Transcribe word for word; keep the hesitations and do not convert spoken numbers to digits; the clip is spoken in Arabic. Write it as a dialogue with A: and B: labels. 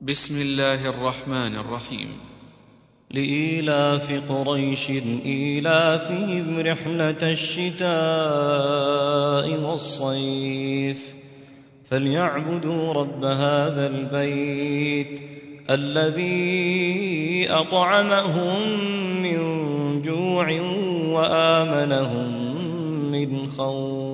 A: بسم الله الرحمن الرحيم.
B: لإيلاف قريش إيلافهم رحلة الشتاء والصيف فليعبدوا رب هذا البيت الذي أطعمهم من جوع وآمنهم من خوف.